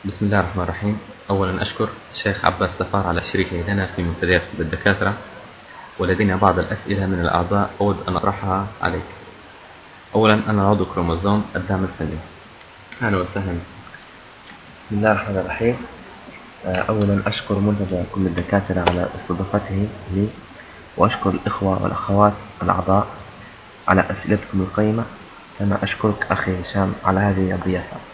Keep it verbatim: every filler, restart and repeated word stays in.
بسم الله الرحمن الرحيم. أولا أشكر الشيخ عباس سفار على شريكه لنا في منتديات الدكاترة، ولدينا بعض الأسئلة من الأعضاء أود أن أطرحها عليك. أولا، أنا عضو كروموزوم الدعم الفني. أهلا وسهلا. بسم الله الرحمن الرحيم. أولا أشكر منتدى كل الدكاترة على استضافته لي، وأشكر الإخوة والأخوات الأعضاء على أسئلتكم القيمة، كما أشكرك أخي هشام على هذه الضيافة.